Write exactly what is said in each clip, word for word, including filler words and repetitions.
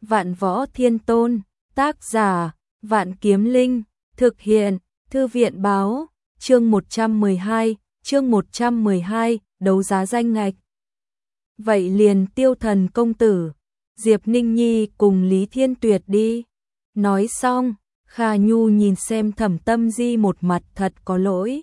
Vạn Võ Thiên Tôn, tác giả, Vạn Kiếm Linh, thực hiện, Thư viện báo, chương một trăm mười hai, chương một trăm mười hai, đấu giá danh ngạch. Vậy liền Tiêu Thần công tử, Diệp Ninh Nhi cùng Lý Thiên Tuyệt đi. Nói xong, Kha Nhu nhìn xem Thẩm Tâm Di một mặt thật có lỗi.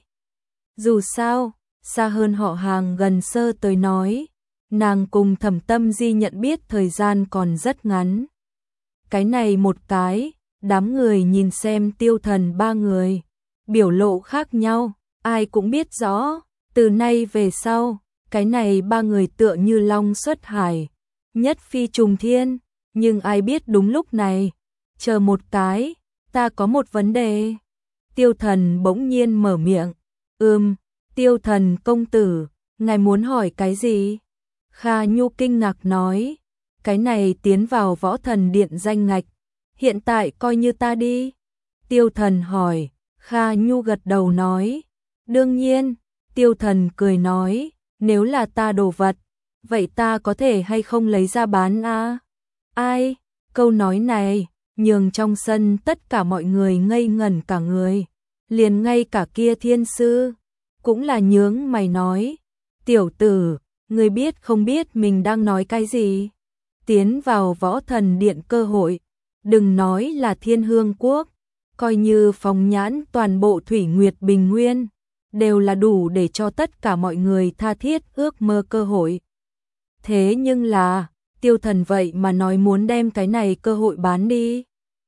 Dù sao, xa hơn họ hàng gần sơ tới nói, nàng cùng Thẩm Tâm Di nhận biết thời gian còn rất ngắn. Cái này một cái, đám người nhìn xem Tiêu Thần ba người, biểu lộ khác nhau, ai cũng biết rõ, từ nay về sau, cái này ba người tựa như long xuất hải, nhất phi trùng thiên, nhưng ai biết đúng lúc này, chờ một cái, ta có một vấn đề. Tiêu Thần bỗng nhiên mở miệng, ừm, Tiêu Thần công tử, ngài muốn hỏi cái gì? Kha Nhu kinh ngạc nói, cái này tiến vào Võ Thần Điện danh ngạch, hiện tại coi như ta đi. Tiêu Thần hỏi, Kha Nhu gật đầu nói, đương nhiên. Tiêu Thần cười nói, nếu là ta đồ vật, vậy ta có thể hay không lấy ra bán a? Ai? Câu nói này, nhường trong sân tất cả mọi người ngây ngẩn cả người, liền ngay cả kia thiên sư, cũng là nhướng mày nói, tiểu tử, ngươi biết không biết mình đang nói cái gì? Tiến vào Võ Thần Điện cơ hội, đừng nói là Thiên Hương Quốc, coi như phóng nhãn toàn bộ Thủy Nguyệt Bình Nguyên, đều là đủ để cho tất cả mọi người tha thiết ước mơ cơ hội. Thế nhưng là, Tiêu Thần vậy mà nói muốn đem cái này cơ hội bán đi.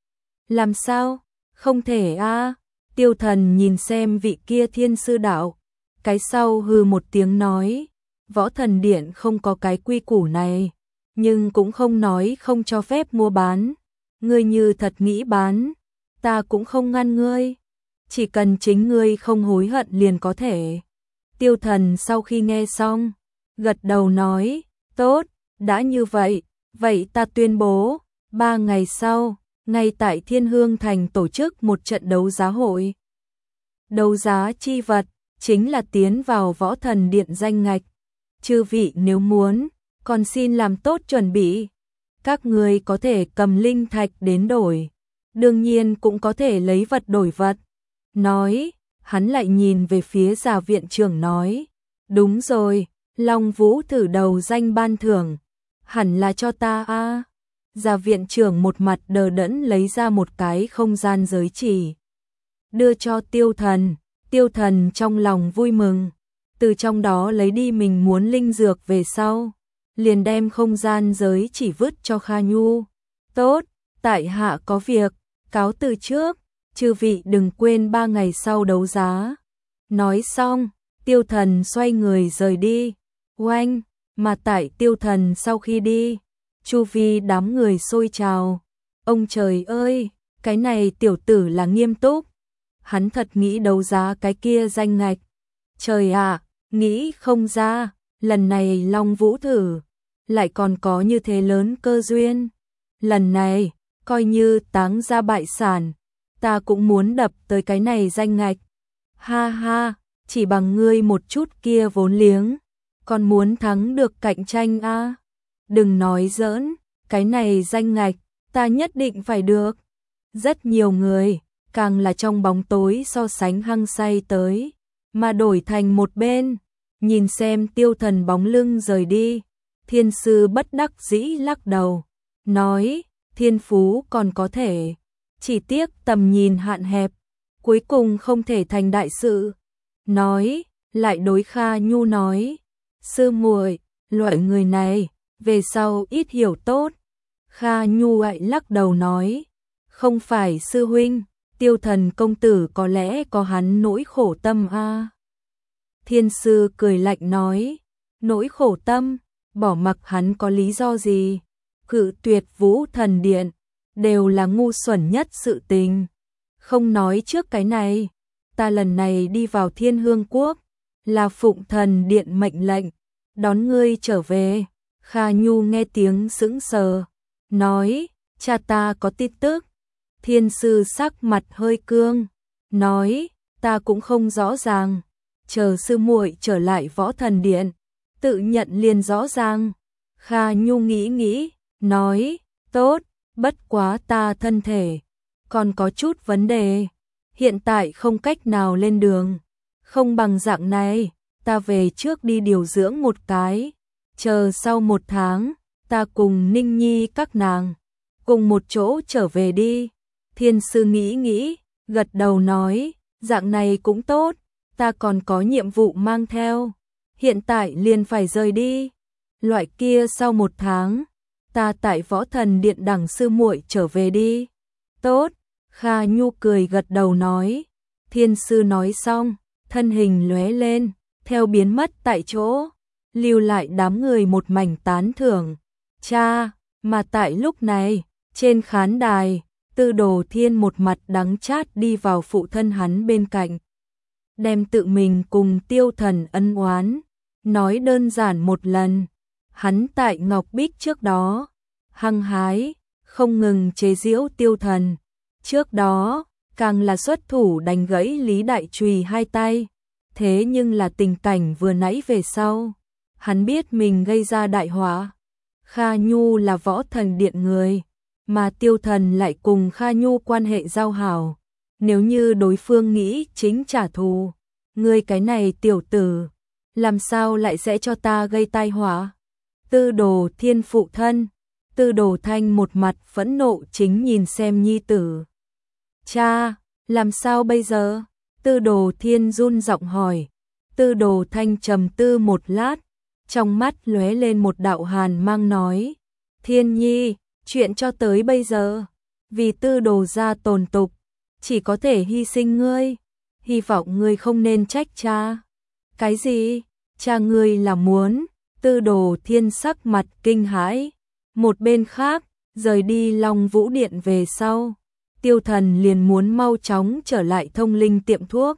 Làm sao? Không thể a. À? Tiêu Thần nhìn xem vị kia thiên sư đạo, cái sau hừ một tiếng nói, Võ Thần Điện không có cái quy củ này, nhưng cũng không nói không cho phép mua bán. Ngươi như thật nghĩ bán, ta cũng không ngăn ngươi, chỉ cần chính ngươi không hối hận liền có thể. Tiêu Thần sau khi nghe xong, gật đầu nói, tốt, đã như vậy, vậy ta tuyên bố, ba ngày sau, ngay tại Thiên Hương Thành tổ chức một trận đấu giá hội. Đấu giá chi vật, chính là tiến vào Võ Thần Điện danh ngạch. Chư vị nếu muốn, còn xin làm tốt chuẩn bị. Các người có thể cầm linh thạch đến đổi, đương nhiên cũng có thể lấy vật đổi vật. Nói, hắn lại nhìn về phía Già viện trưởng nói, đúng rồi, Long Vũ thử đầu danh ban thưởng, hẳn là cho ta a. À. Già viện trưởng một mặt đờ đẫn lấy ra một cái không gian giới chỉ, đưa cho Tiêu Thần. Tiêu Thần trong lòng vui mừng, từ trong đó lấy đi mình muốn linh dược về sau, liền đem không gian giới chỉ vứt cho Kha Nhu. Tốt, tại hạ có việc, cáo từ trước, chư vị đừng quên ba ngày sau đấu giá. Nói xong, Tiêu Thần xoay người rời đi. Oanh, mà tại Tiêu Thần sau khi đi, chu vi đám người xôi trào. Ông trời ơi, cái này tiểu tử là nghiêm túc. Hắn thật nghĩ đấu giá cái kia danh ngạch. Trời ạ, à, nghĩ không ra, lần này Long Vũ thử, lại còn có như thế lớn cơ duyên. Lần này, coi như táng ra bại sản, ta cũng muốn đập tới cái này danh ngạch. Ha ha, chỉ bằng ngươi một chút kia vốn liếng, còn muốn thắng được cạnh tranh a? À? Đừng nói giỡn, cái này danh ngạch, ta nhất định phải được. Rất nhiều người, càng là trong bóng tối so sánh hăng say tới, mà đổi thành một bên, nhìn xem Tiêu Thần bóng lưng rời đi. Thiên sư bất đắc dĩ lắc đầu, nói, thiên phú còn có thể, chỉ tiếc tầm nhìn hạn hẹp, cuối cùng không thể thành đại sự. Nói, lại đối Kha Nhu nói, sư muội, loại người này, về sau ít hiểu tốt. Kha Nhu lại lắc đầu nói, không phải sư huynh, Tiêu Thần công tử có lẽ có hắn nỗi khổ tâm a. À. Thiên sư cười lạnh nói, nỗi khổ tâm, bỏ mặc hắn có lý do gì, cự tuyệt Vũ Thần Điện, đều là ngu xuẩn nhất sự tình. Không nói trước cái này, ta lần này đi vào Thiên Hương Quốc, là Phụng Thần Điện mệnh lệnh, đón ngươi trở về. Kha Nhu nghe tiếng sững sờ, nói, cha ta có tin tức. Thiên sư sắc mặt hơi cương, nói, ta cũng không rõ ràng, chờ sư muội trở lại Võ Thần Điện, tự nhận liền rõ ràng. Kha Nhu nghĩ nghĩ, nói, tốt, Bất quá ta thân thể còn có chút vấn đề, hiện tại không cách nào lên đường. Không bằng dạng này, ta về trước đi điều dưỡng một cái, chờ sau một tháng, ta cùng Ninh Nhi các nàng, cùng một chỗ trở về đi. Thiên sư nghĩ nghĩ, gật đầu nói, dạng này cũng tốt, ta còn có nhiệm vụ mang theo, hiện tại liền phải rời đi. Loại kia sau một tháng, ta tại Võ Thần Điện đằng sư muội trở về đi. Tốt, Kha Nhu cười gật đầu nói. Thiên sư nói xong, thân hình lóe lên, theo biến mất tại chỗ, lưu lại đám người một mảnh tán thưởng. Cha, mà tại lúc này, trên khán đài, Tư Đồ Thiên một mặt đắng chát đi vào phụ thân hắn bên cạnh, đem tự mình cùng Tiêu Thần ân oán nói đơn giản một lần. Hắn tại Ngọc Bích trước đó hăng hái không ngừng chế giễu Tiêu Thần, trước đó càng là xuất thủ đánh gãy Lý Đại Trùy hai tay. Thế nhưng là tình cảnh vừa nãy về sau, hắn biết mình gây ra đại họa. Kha Nhu là Võ Thần Điện người, mà Tiêu Thần lại cùng Kha Nhu quan hệ giao hảo. Nếu như đối phương nghĩ chính trả thù, ngươi cái này tiểu tử, làm sao lại sẽ cho ta gây tai họa? Tư Đồ Thiên phụ thân, Tư Đồ Thanh một mặt phẫn nộ chính nhìn xem nhi tử. Cha, làm sao bây giờ? Tư Đồ Thiên run giọng hỏi. Tư Đồ Thanh trầm tư một lát, trong mắt lóe lên một đạo hàn mang nói, Thiên Nhi, chuyện cho tới bây giờ, vì Tư Đồ gia tồn tục, chỉ có thể hy sinh ngươi, hy vọng ngươi không nên trách cha. Cái gì? Cha ngươi là muốn? Tư Đồ Thiên sắc mặt kinh hãi. Một bên khác, rời đi Long Vũ Điện về sau, Tiêu Thần liền muốn mau chóng trở lại Thông Linh tiệm thuốc.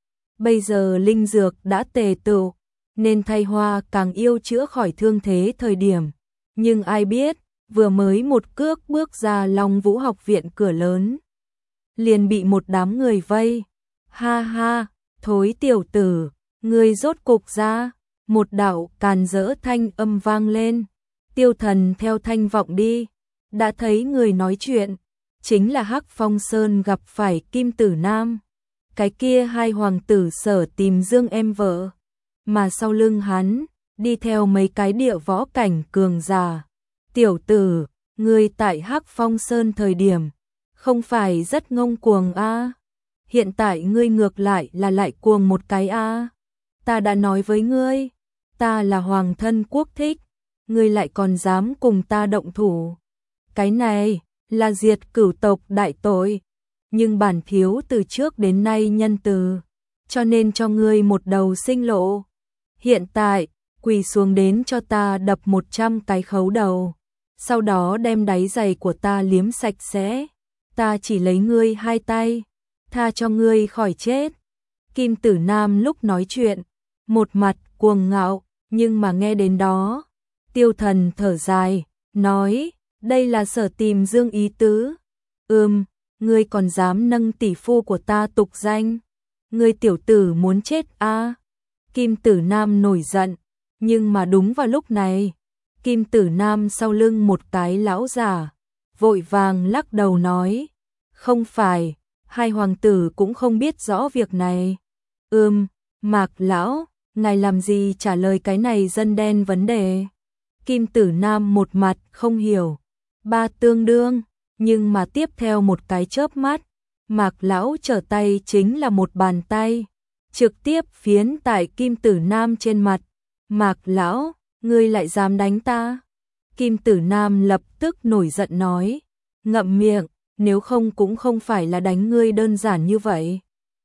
Bây giờ linh dược đã tề tựu, nên thay hoa càng yêu chữa khỏi thương thế thời điểm. Nhưng ai biết, vừa mới một cước bước ra Long Vũ học viện cửa lớn, liền bị một đám người vây. Ha ha, thối tiểu tử, ngươi rốt cục ra. Một đạo càn rỡ thanh âm vang lên. Tiêu Thần theo thanh vọng đi, đã thấy người nói chuyện chính là Hắc Phong Sơn gặp phải Kim Tử Nam. Cái kia hai hoàng tử sở tìm Dương em vợ, mà sau lưng hắn đi theo mấy cái địa võ cảnh cường giả. Tiểu tử, ngươi tại Hắc Phong Sơn thời điểm không phải rất ngông cuồng a? À? Hiện tại ngươi ngược lại là lại cuồng một cái a. À? Ta đã nói với ngươi, ta là hoàng thân quốc thích, ngươi lại còn dám cùng ta động thủ. Cái này là diệt cửu tộc đại tội, nhưng bản thiếu từ trước đến nay nhân từ, cho nên cho ngươi một đầu sinh lộ. Hiện tại, quỳ xuống đến cho ta đập một trăm cái khấu đầu, sau đó đem đáy giày của ta liếm sạch sẽ. Ta chỉ lấy ngươi hai tay, tha cho ngươi khỏi chết. Kim Tử Nam lúc nói chuyện, một mặt cuồng ngạo, nhưng mà nghe đến đó, Tiêu Thần thở dài, nói, đây là sở tìm Dương ý tứ. Ừm, ngươi còn dám nâng tỷ phu của ta tục danh, ngươi tiểu tử muốn chết a? À? Kim Tử Nam nổi giận, nhưng mà đúng vào lúc này, Kim Tử Nam sau lưng một cái lão già, vội vàng lắc đầu nói, không phải, hai hoàng tử cũng không biết rõ việc này. Ừm, Mạc lão, ngài làm gì trả lời cái này dân đen vấn đề? Kim Tử Nam một mặt không hiểu. Ba tương đương, nhưng mà tiếp theo một cái chớp mắt, Mạc lão trở tay chính là một bàn tay, trực tiếp phiến tại Kim Tử Nam trên mặt. Mạc lão, ngươi lại dám đánh ta? Kim Tử Nam lập tức nổi giận nói, ngậm miệng, nếu không cũng không phải là đánh ngươi đơn giản như vậy.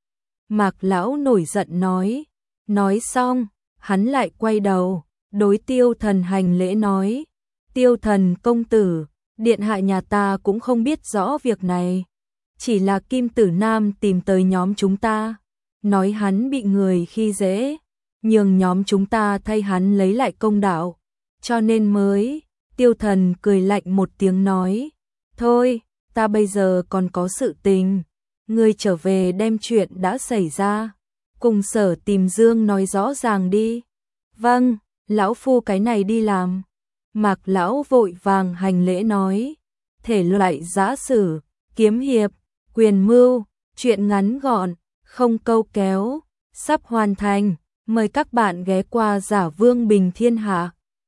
Mạc lão nổi giận nói, nói xong, hắn lại quay đầu, đối Tiêu Thần hành lễ nói, Tiêu Thần công tử, điện hạ nhà ta cũng không biết rõ việc này, chỉ là Kim Tử Nam tìm tới nhóm chúng ta, nói hắn bị người khi dễ, nhường nhóm chúng ta thay hắn lấy lại công đạo, cho nên mới. Tiêu Thần cười lạnh một tiếng nói, thôi, ta bây giờ còn có sự tình, ngươi trở về đem chuyện đã xảy ra, cùng sở tìm Dương nói rõ ràng đi. Vâng, lão phu cái này đi làm. Mạc lão vội vàng hành lễ nói, thể loại giã sử, kiếm hiệp, quyền mưu, truyện ngắn gọn, không câu kéo, sắp hoàn thành. Mời các bạn ghé qua Giả Vương Bình Thiên Hạ.